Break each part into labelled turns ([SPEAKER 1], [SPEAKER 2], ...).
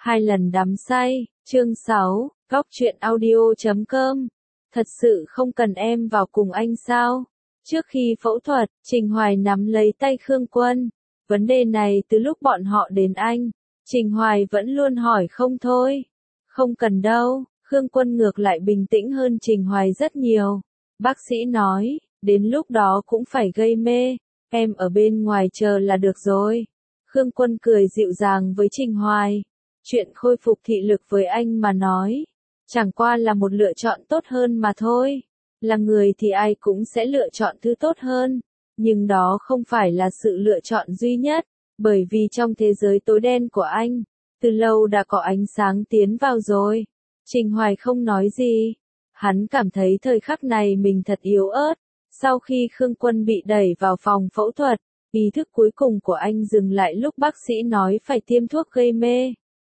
[SPEAKER 1] 2 lần đắm say, chương 6, Góc truyện audio.com. Thật sự không cần em vào cùng anh sao? Trước khi phẫu thuật, Trình Hoài nắm lấy tay Khương Quân. Vấn đề này từ lúc bọn họ đến anh, Trình Hoài vẫn luôn hỏi không thôi. Không cần đâu, Khương Quân ngược lại bình tĩnh hơn Trình Hoài rất nhiều. Bác sĩ nói, đến lúc đó cũng phải gây mê, em ở bên ngoài chờ là được rồi. Khương Quân cười dịu dàng với Trình Hoài. Chuyện khôi phục thị lực với anh mà nói, chẳng qua là một lựa chọn tốt hơn mà thôi. Là người thì ai cũng sẽ lựa chọn thứ tốt hơn, nhưng đó không phải là sự lựa chọn duy nhất, bởi vì trong thế giới tối đen của anh, từ lâu đã có ánh sáng tiến vào rồi. Trình Hoài không nói gì, hắn cảm thấy thời khắc này mình thật yếu ớt. Sau khi Khương Quân bị đẩy vào phòng phẫu thuật, ý thức cuối cùng của anh dừng lại lúc bác sĩ nói phải tiêm thuốc gây mê.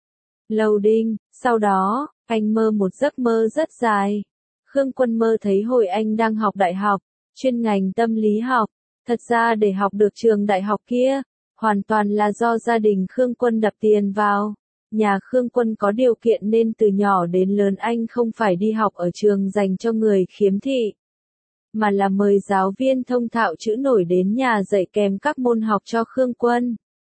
[SPEAKER 1] Loading, sau đó, anh mơ một giấc mơ rất dài. Khương Quân mơ thấy hồi anh đang học đại học, chuyên ngành tâm lý học. Thật ra để học được trường đại học kia, hoàn toàn là do gia đình Khương Quân đập tiền vào. Nhà Khương Quân có điều kiện nên từ nhỏ đến lớn anh không phải đi học ở trường dành cho người khiếm thị, mà là mời giáo viên thông thạo chữ nổi đến nhà dạy kèm các môn học cho Khương Quân.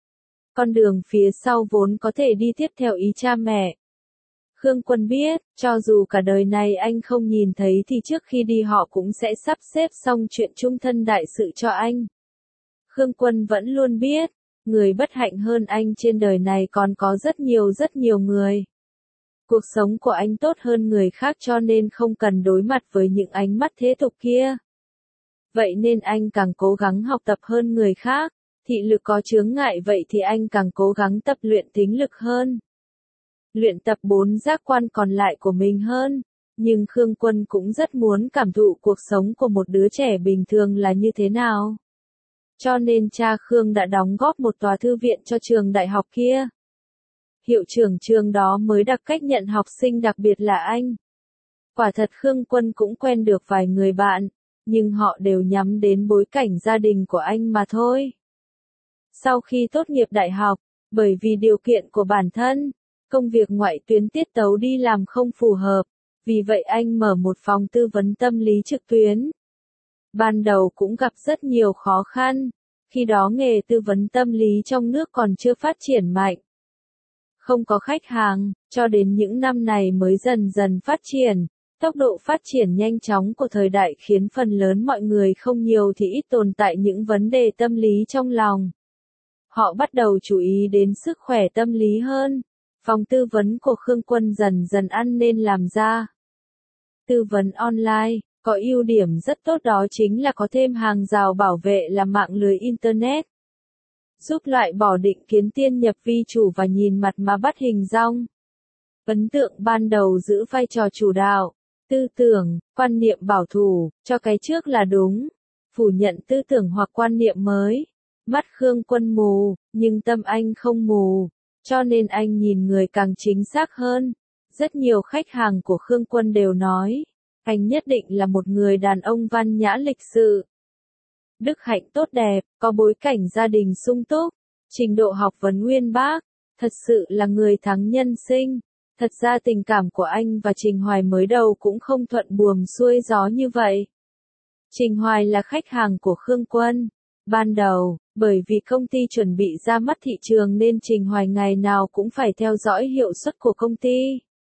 [SPEAKER 1] Con đường phía sau vốn có thể đi tiếp theo ý cha mẹ. Khương Quân biết, cho dù cả đời này anh không nhìn thấy thì trước khi đi họ cũng sẽ sắp xếp xong chuyện chung thân đại sự cho anh. Khương Quân vẫn luôn biết, người bất hạnh hơn anh trên đời này còn có rất nhiều người. Cuộc sống của anh tốt hơn người khác cho nên không cần đối mặt với những ánh mắt thế tục kia. Vậy nên anh càng cố gắng học tập hơn người khác. Thị lực có chướng ngại vậy thì anh càng cố gắng tập luyện thính lực hơn. Luyện tập 4 giác quan còn lại của mình hơn. Nhưng Khương Quân cũng rất muốn cảm thụ cuộc sống của một đứa trẻ bình thường là như thế nào. Cho nên cha Khương đã đóng góp một tòa thư viện cho trường đại học kia. Hiệu trưởng trường đó mới đặc cách nhận học sinh đặc biệt là anh. Quả thật Khương Quân cũng quen được vài người bạn, nhưng họ đều nhắm đến bối cảnh gia đình của anh mà thôi. Sau khi tốt nghiệp đại học, bởi vì điều kiện của bản thân, công việc ngoại tuyến tiết tấu đi làm không phù hợp, vì vậy anh mở một phòng tư vấn tâm lý trực tuyến. Ban đầu cũng gặp rất nhiều khó khăn, khi đó nghề tư vấn tâm lý trong nước còn chưa phát triển mạnh. Không có khách hàng, cho đến những năm này mới dần dần phát triển. Tốc độ phát triển nhanh chóng của thời đại khiến phần lớn mọi người không nhiều thì ít tồn tại những vấn đề tâm lý trong lòng. Họ bắt đầu chú ý đến sức khỏe tâm lý hơn. Phòng tư vấn của Khương Quân dần dần ăn nên làm ra. Tư vấn online, có ưu điểm rất tốt đó chính là có thêm hàng rào bảo vệ là mạng lưới Internet. Giúp loại bỏ định kiến tiên nhập vi chủ và nhìn mặt mà bắt hình dong. Ấn tượng ban đầu giữ vai trò chủ đạo. Tư tưởng, quan niệm bảo thủ, cho cái trước là đúng. Phủ nhận tư tưởng hoặc quan niệm mới. Mắt Khương Quân mù, nhưng tâm anh không mù, cho nên anh nhìn người càng chính xác hơn. Rất nhiều khách hàng của Khương Quân đều nói, anh nhất định là một người đàn ông văn nhã lịch sự. Đức hạnh tốt đẹp, có bối cảnh gia đình sung túc, trình độ học vấn uyên bác, thật sự là người thắng nhân sinh. Thật ra tình cảm của anh và Trình Hoài mới đầu cũng không thuận buồm xuôi gió như vậy. Trình Hoài là khách hàng của Khương Quân. Ban đầu, bởi vì công ty chuẩn bị ra mắt thị trường nên Trình Hoài ngày nào cũng phải theo dõi hiệu suất của công ty.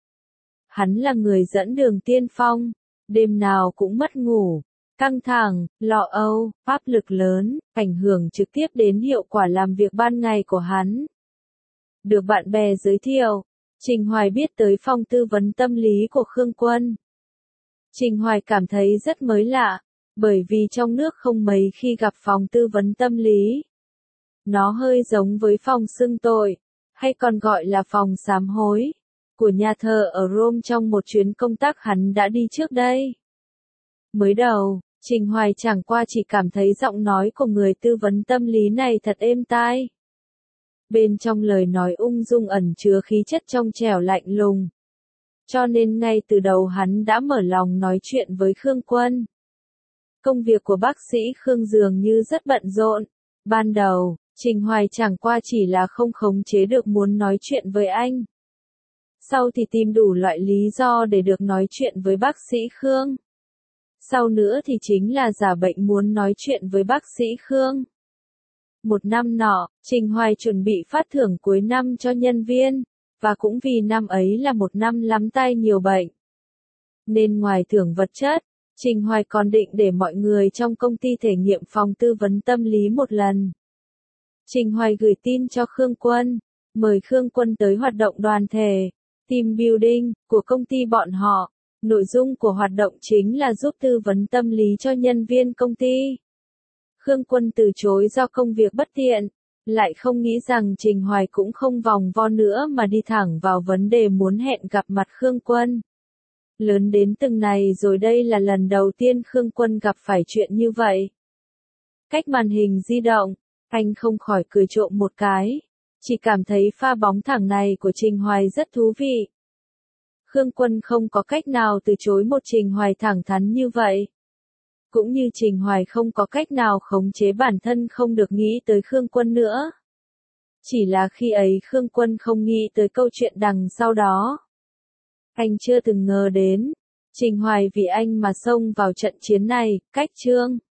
[SPEAKER 1] Hắn là người dẫn đường tiên phong, đêm nào cũng mất ngủ, căng thẳng, lo âu, áp lực lớn, ảnh hưởng trực tiếp đến hiệu quả làm việc ban ngày của hắn. Được bạn bè giới thiệu, Trình Hoài biết tới phòng tư vấn tâm lý của Khương Quân. Trình Hoài cảm thấy rất mới lạ, bởi vì trong nước không mấy khi gặp phòng tư vấn tâm lý. Nó hơi giống với phòng xưng tội, hay còn gọi là phòng sám hối, của nhà thờ ở Rome trong một chuyến công tác hắn đã đi trước đây. Mới đầu, Trình Hoài chẳng qua chỉ cảm thấy giọng nói của người tư vấn tâm lý này thật êm tai. Bên trong lời nói ung dung ẩn chứa khí chất trong trẻo lạnh lùng. Cho nên ngay từ đầu hắn đã mở lòng nói chuyện với Khương Quân. Công việc của bác sĩ Khương dường như rất bận rộn. Ban đầu, Trình Hoài chẳng qua chỉ là không khống chế được muốn nói chuyện với anh. Sau thì tìm đủ loại lý do để được nói chuyện với bác sĩ Khương. Sau nữa thì chính là giả bệnh muốn nói chuyện với bác sĩ Khương. Một năm nọ, Trình Hoài chuẩn bị phát thưởng cuối năm cho nhân viên, và cũng vì năm ấy là một năm lắm tai nhiều bệnh. Nên ngoài thưởng vật chất, Trình Hoài còn định để mọi người trong công ty thể nghiệm phòng tư vấn tâm lý một lần. Trình Hoài gửi tin cho Khương Quân, mời Khương Quân tới hoạt động đoàn thể, team building, của công ty bọn họ. Nội dung của hoạt động chính là giúp tư vấn tâm lý cho nhân viên công ty. Khương Quân từ chối do công việc bất tiện, lại không nghĩ rằng Trình Hoài cũng không vòng vo nữa mà đi thẳng vào vấn đề muốn hẹn gặp mặt Khương Quân. Lớn đến từng này rồi đây là lần đầu tiên Khương Quân gặp phải chuyện như vậy. Cách màn hình di động, anh không khỏi cười trộm một cái, chỉ cảm thấy pha bóng thẳng này của Trình Hoài rất thú vị. Khương Quân không có cách nào từ chối một Trình Hoài thẳng thắn như vậy. Cũng như Trình Hoài không có cách nào khống chế bản thân không được nghĩ tới Khương Quân nữa. Chỉ là khi ấy Khương Quân không nghĩ tới câu chuyện đằng sau đó. Anh chưa từng ngờ đến, Trình Hoài vì anh mà xông vào trận chiến này, cách chương.